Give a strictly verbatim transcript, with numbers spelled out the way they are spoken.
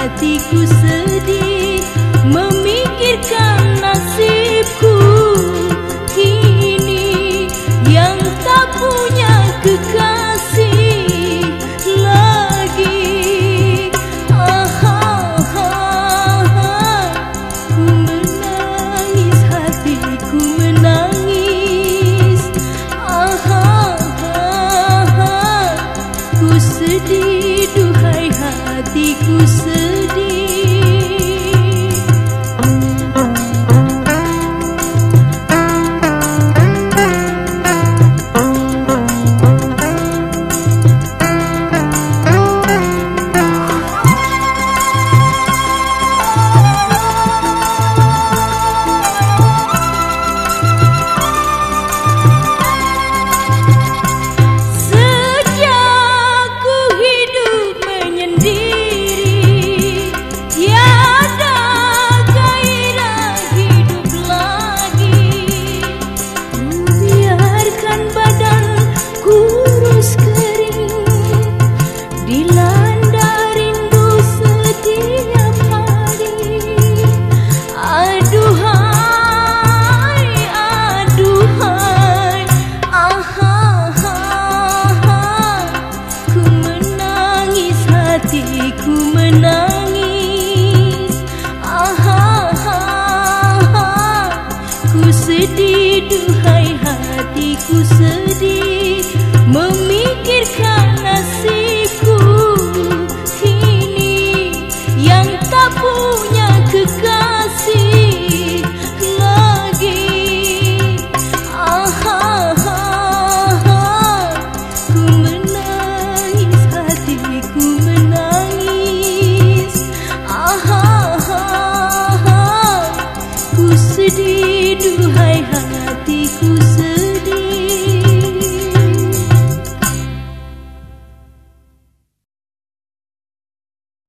hatiku sedih memikirkan nasibku kini yang tak punya kekasih lagi. Ah, ah, ah, ku menangis, hatiku menangis. Ah, ah, ah, ku sedih, duhai hatiku sedih. Hatiku menangis, ah, ah, ah, ku sedih, duhai hatiku sedih memikirkan nasibku kini yang tak punya kekasih lagi. Ah, ah, ah, ku menangis, hatiku menangis. Ah, ah, ah, ku sedih.